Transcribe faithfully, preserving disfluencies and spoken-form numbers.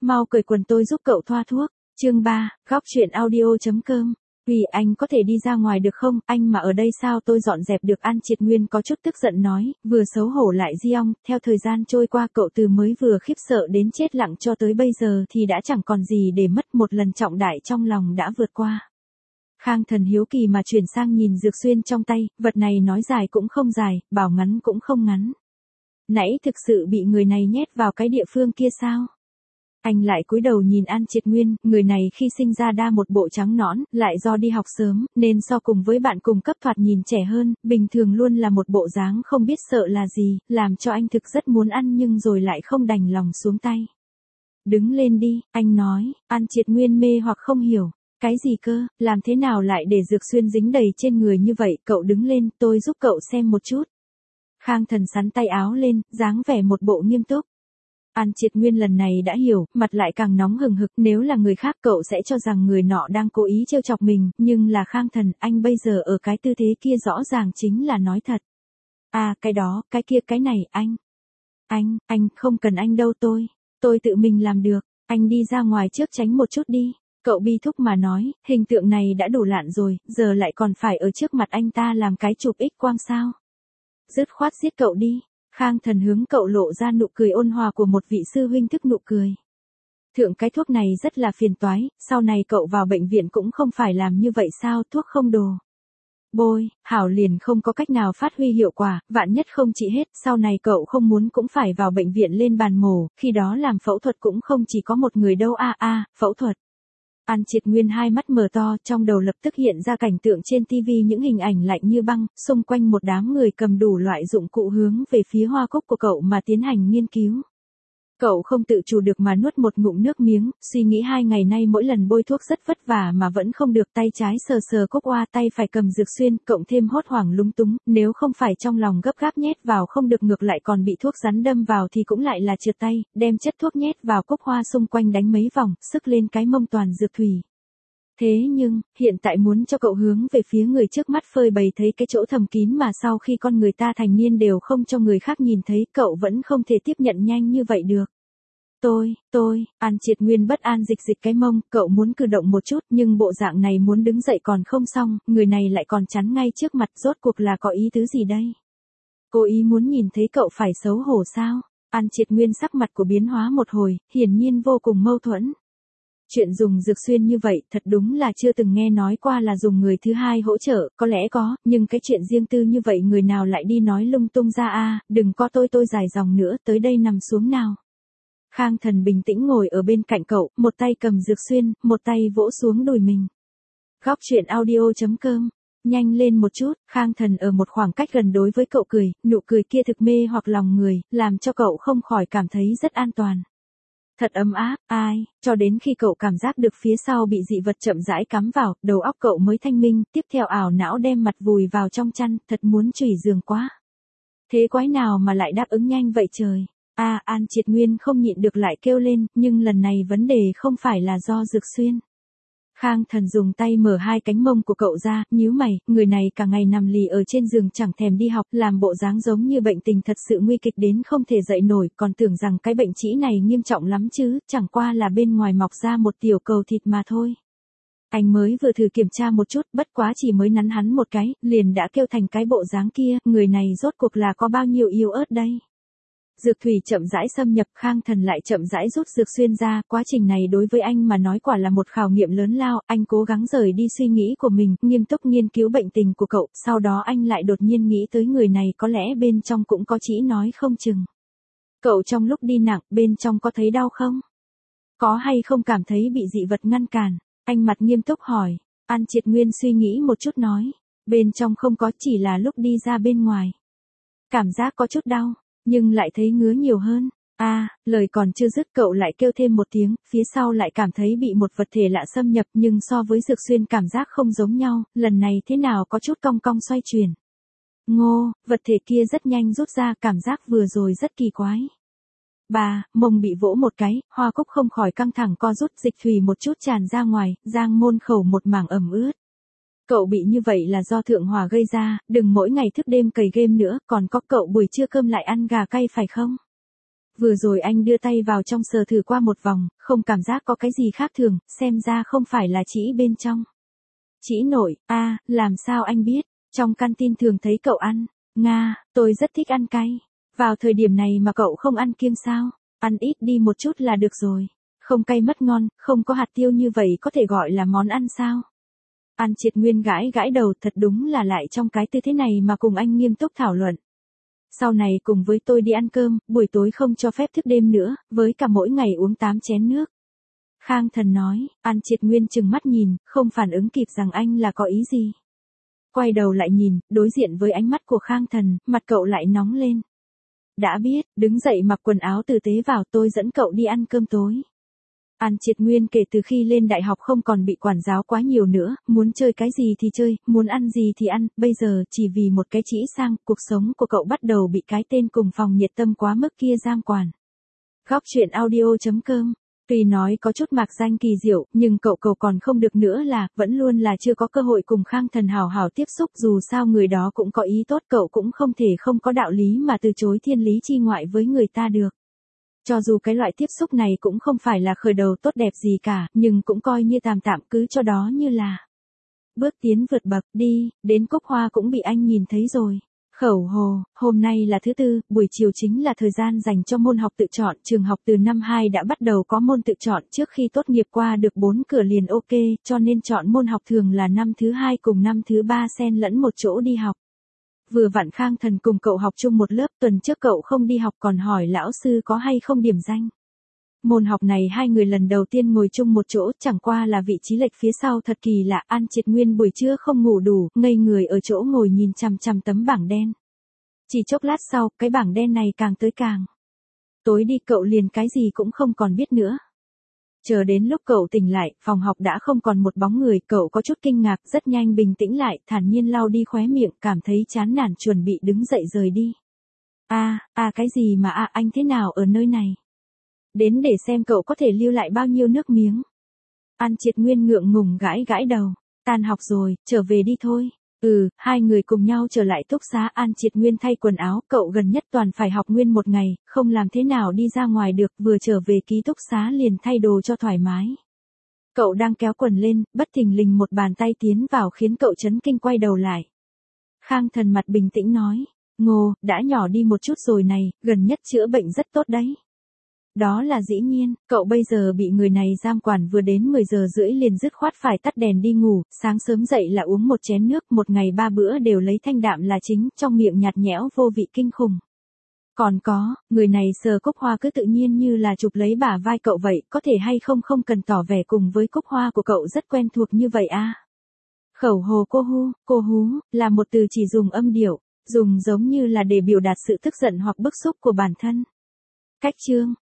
mau cởi quần tôi giúp cậu thoa thuốc. Chương ba, góc truyện audio.com. Vì anh có thể đi ra ngoài được không, anh mà ở đây sao tôi dọn dẹp được. An Triệt Nguyên có chút tức giận nói, vừa xấu hổ lại Diong. Theo thời gian trôi qua cậu từ mới vừa khiếp sợ đến chết lặng cho tới bây giờ thì đã chẳng còn gì để mất, một lần trọng đại trong lòng đã vượt qua. Khang Thần hiếu kỳ mà chuyển sang nhìn dược xuyên trong tay, vật này nói dài cũng không dài, bảo ngắn cũng không ngắn. Nãy thực sự bị người này nhét vào cái địa phương kia sao? Anh lại cúi đầu nhìn An Triệt Nguyên, người này khi sinh ra đa một bộ trắng nõn, lại do đi học sớm, nên so cùng với bạn cùng cấp thoạt nhìn trẻ hơn, bình thường luôn là một bộ dáng không biết sợ là gì, làm cho anh thực rất muốn ăn nhưng rồi lại không đành lòng xuống tay. Đứng lên đi, anh nói. An Triệt Nguyên mê hoặc không hiểu. Cái gì cơ, làm thế nào lại để dược xuyên dính đầy trên người như vậy, cậu đứng lên, tôi giúp cậu xem một chút. Khang Thần sắn tay áo lên, dáng vẻ một bộ nghiêm túc. An Triệt Nguyên lần này đã hiểu, mặt lại càng nóng hừng hực, nếu là người khác cậu sẽ cho rằng người nọ đang cố ý trêu chọc mình, nhưng là Khang Thần, anh bây giờ ở cái tư thế kia rõ ràng chính là nói thật. À, cái đó, cái kia, cái này, anh. Anh, anh, không cần anh đâu tôi, tôi tự mình làm được, anh đi ra ngoài trước tránh một chút đi. Cậu bi thúc mà nói, hình tượng này đã đủ lạn rồi, giờ lại còn phải ở trước mặt anh ta làm cái chụp X quang sao. Dứt khoát giết cậu đi. Khang Thần hướng cậu lộ ra nụ cười ôn hòa của một vị sư huynh thức nụ cười. Thượng cái thuốc này rất là phiền toái, sau này cậu vào bệnh viện cũng không phải làm như vậy sao, thuốc không đồ. Bôi, hảo liền không có cách nào phát huy hiệu quả, vạn nhất không trị hết, sau này cậu không muốn cũng phải vào bệnh viện lên bàn mổ, khi đó làm phẫu thuật cũng không chỉ có một người đâu a a, phẫu thuật. An Triệt Nguyên hai mắt mở to, trong đầu lập tức hiện ra cảnh tượng trên tivi những hình ảnh lạnh như băng, xung quanh một đám người cầm đủ loại dụng cụ hướng về phía hoa cúc của cậu mà tiến hành nghiên cứu. Cậu không tự chủ được mà nuốt một ngụm nước miếng, suy nghĩ hai ngày nay mỗi lần bôi thuốc rất vất vả mà vẫn không được, tay trái sờ sờ cúc oa, tay phải cầm dược xuyên, cộng thêm hốt hoảng lúng túng, nếu không phải trong lòng gấp gáp nhét vào không được ngược lại còn bị thuốc rắn đâm vào thì cũng lại là trượt tay, đem chất thuốc nhét vào cúc hoa xung quanh đánh mấy vòng, sức lên cái mông toàn dược thủy. Thế nhưng, hiện tại muốn cho cậu hướng về phía người trước mắt phơi bày thấy cái chỗ thầm kín mà sau khi con người ta thành niên đều không cho người khác nhìn thấy, cậu vẫn không thể tiếp nhận nhanh như vậy được. Tôi, tôi, An Triệt Nguyên bất an dịch dịch cái mông, cậu muốn cử động một chút nhưng bộ dạng này muốn đứng dậy còn không xong, người này lại còn chắn ngay trước mặt, rốt cuộc là có ý tứ gì đây? Cố ý muốn nhìn thấy cậu phải xấu hổ sao? An Triệt Nguyên sắc mặt của biến hóa một hồi, hiển nhiên vô cùng mâu thuẫn. Chuyện dùng dược xuyên như vậy thật đúng là chưa từng nghe nói qua là dùng người thứ hai hỗ trợ, có lẽ có, nhưng cái chuyện riêng tư như vậy người nào lại đi nói lung tung ra a, đừng có tôi tôi dài dòng nữa, tới đây nằm xuống nào. Khang Thần bình tĩnh ngồi ở bên cạnh cậu, một tay cầm dược xuyên, một tay vỗ xuống đùi mình. Góc truyện audio.com. Nhanh lên một chút, Khang Thần ở một khoảng cách gần đối với cậu cười, nụ cười kia thực mê hoặc lòng người, làm cho cậu không khỏi cảm thấy rất an toàn. Thật ấm áp, ai, cho đến khi cậu cảm giác được phía sau bị dị vật chậm rãi cắm vào, đầu óc cậu mới thanh minh, tiếp theo ảo não đem mặt vùi vào trong chăn, thật muốn chửi giường quá. Thế quái nào mà lại đáp ứng nhanh vậy trời. A, à, An Triệt Nguyên không nhịn được lại kêu lên, nhưng lần này vấn đề không phải là do dược xuyên. Khang Thần dùng tay mở hai cánh mông của cậu ra, nhíu mày, người này cả ngày nằm lì ở trên giường chẳng thèm đi học, làm bộ dáng giống như bệnh tình thật sự nguy kịch đến không thể dậy nổi, còn tưởng rằng cái bệnh trĩ này nghiêm trọng lắm chứ, chẳng qua là bên ngoài mọc ra một tiểu cầu thịt mà thôi. Anh mới vừa thử kiểm tra một chút, bất quá chỉ mới nắn hắn một cái, liền đã kêu thành cái bộ dáng kia, người này rốt cuộc là có bao nhiêu yếu ớt đây. Dược thủy chậm rãi xâm nhập, Khang Thần lại chậm rãi rút dược xuyên ra, quá trình này đối với anh mà nói quả là một khảo nghiệm lớn lao, anh cố gắng rời đi suy nghĩ của mình, nghiêm túc nghiên cứu bệnh tình của cậu, sau đó anh lại đột nhiên nghĩ tới người này có lẽ bên trong cũng có chỉ nói không chừng. Cậu trong lúc đi nặng, bên trong có thấy đau không? Có hay không cảm thấy bị dị vật ngăn cản? Anh mặt nghiêm túc hỏi. An Triệt Nguyên suy nghĩ một chút nói, bên trong không có, chỉ là lúc đi ra bên ngoài. Cảm giác có chút đau. Nhưng lại thấy ngứa nhiều hơn. A, à, lời còn chưa dứt cậu lại kêu thêm một tiếng, phía sau lại cảm thấy bị một vật thể lạ xâm nhập nhưng so với dược xuyên cảm giác không giống nhau, lần này thế nào có chút cong cong xoay chuyển. Ngô, vật thể kia rất nhanh rút ra, cảm giác vừa rồi rất kỳ quái. Bà, mông bị vỗ một cái, hoa cúc không khỏi căng thẳng co rút, dịch thủy một chút tràn ra ngoài, giang môn khẩu một mảng ẩm ướt. Cậu bị như vậy là do thượng hỏa gây ra, đừng mỗi ngày thức đêm cày game nữa, còn có cậu buổi trưa cơm lại ăn gà cay phải không? Vừa rồi anh đưa tay vào trong sờ thử qua một vòng, không cảm giác có cái gì khác thường, xem ra không phải là trĩ bên trong. Trĩ nội, a, à, làm sao anh biết, trong căn tin thường thấy cậu ăn. Nga, tôi rất thích ăn cay. Vào thời điểm này mà cậu không ăn kiêng sao? Ăn ít đi một chút là được rồi. Không cay mất ngon, không có hạt tiêu như vậy có thể gọi là món ăn sao? An Triệt Nguyên gãi gãi đầu, thật đúng là lại trong cái tư thế này mà cùng anh nghiêm túc thảo luận. Sau này cùng với tôi đi ăn cơm, buổi tối không cho phép thức đêm nữa, với cả mỗi ngày uống tám chén nước. Khang Thần nói. An Triệt Nguyên trừng mắt nhìn, không phản ứng kịp rằng anh là có ý gì. Quay đầu lại nhìn, đối diện với ánh mắt của Khang Thần, mặt cậu lại nóng lên. Đã biết, đứng dậy mặc quần áo tử tế vào, tôi dẫn cậu đi ăn cơm tối. An Triệt Nguyên kể từ khi lên đại học không còn bị quản giáo quá nhiều nữa, muốn chơi cái gì thì chơi, muốn ăn gì thì ăn, bây giờ chỉ vì một cái trĩ sang, cuộc sống của cậu bắt đầu bị cái tên cùng phòng nhiệt tâm quá mức kia giam quản. Góc truyện audio chấm com. Tuy nói có chút mạc danh kỳ diệu, nhưng cậu cậu còn không được nữa là, vẫn luôn là chưa có cơ hội cùng Khang Thần hào hào tiếp xúc, dù sao người đó cũng có ý tốt, cậu cũng không thể không có đạo lý mà từ chối thiên lý chi ngoại với người ta được. Cho dù cái loại tiếp xúc này cũng không phải là khởi đầu tốt đẹp gì cả, nhưng cũng coi như tạm tạm cứ cho đó như là bước tiến vượt bậc. Đi, đến Cúc Hoa cũng bị anh nhìn thấy rồi. Khẩu hồ, hôm nay là thứ tư, buổi chiều chính là thời gian dành cho môn học tự chọn, trường học từ năm hai đã bắt đầu có môn tự chọn, trước khi tốt nghiệp qua được bốn cửa liền ok, cho nên chọn môn học thường là năm thứ hai cùng năm thứ ba xen lẫn một chỗ đi học. Vừa vặn Khang Thần cùng cậu học chung một lớp, tuần trước cậu không đi học còn hỏi lão sư có hay không điểm danh. Môn học này hai người lần đầu tiên ngồi chung một chỗ, chẳng qua là vị trí lệch phía sau thật kỳ lạ. An Triệt Nguyên buổi trưa không ngủ đủ, ngây người ở chỗ ngồi nhìn chằm chằm tấm bảng đen. Chỉ chốc lát sau, cái bảng đen này càng tới càng tối đi, cậu liền cái gì cũng không còn biết nữa. Chờ đến lúc cậu tỉnh lại, phòng học đã không còn một bóng người, cậu có chút kinh ngạc, rất nhanh bình tĩnh lại, thản nhiên lau đi khóe miệng, cảm thấy chán nản chuẩn bị đứng dậy rời đi. A, à, a à, cái gì mà a à, anh thế nào ở nơi này? Đến để xem cậu có thể lưu lại bao nhiêu nước miếng. An Triệt Nguyên ngượng ngùng gãi gãi đầu. Tan học rồi, trở về đi thôi. Ừ, hai người cùng nhau trở lại túc xá. An Triệt Nguyên thay quần áo, cậu gần nhất toàn phải học nguyên một ngày, không làm thế nào đi ra ngoài được, vừa trở về ký túc xá liền thay đồ cho thoải mái. Cậu đang kéo quần lên, bất thình lình một bàn tay tiến vào khiến cậu chấn kinh quay đầu lại. Khang Thần mặt bình tĩnh nói, Ngô, đã nhỏ đi một chút rồi này, gần nhất chữa bệnh rất tốt đấy. Đó là dĩ nhiên, cậu bây giờ bị người này giam quản, vừa đến mười giờ rưỡi liền dứt khoát phải tắt đèn đi ngủ, sáng sớm dậy là uống một chén nước, một ngày ba bữa đều lấy thanh đạm là chính, trong miệng nhạt nhẽo vô vị kinh khủng. Còn có, người này sờ Cúc Hoa cứ tự nhiên như là chụp lấy bả vai cậu vậy, có thể hay không không cần tỏ vẻ cùng với Cúc Hoa của cậu rất quen thuộc như vậy à. Khẩu hồ cô hu, cô hú, là một từ chỉ dùng âm điệu, dùng giống như là để biểu đạt sự tức giận hoặc bức xúc của bản thân. Cách chương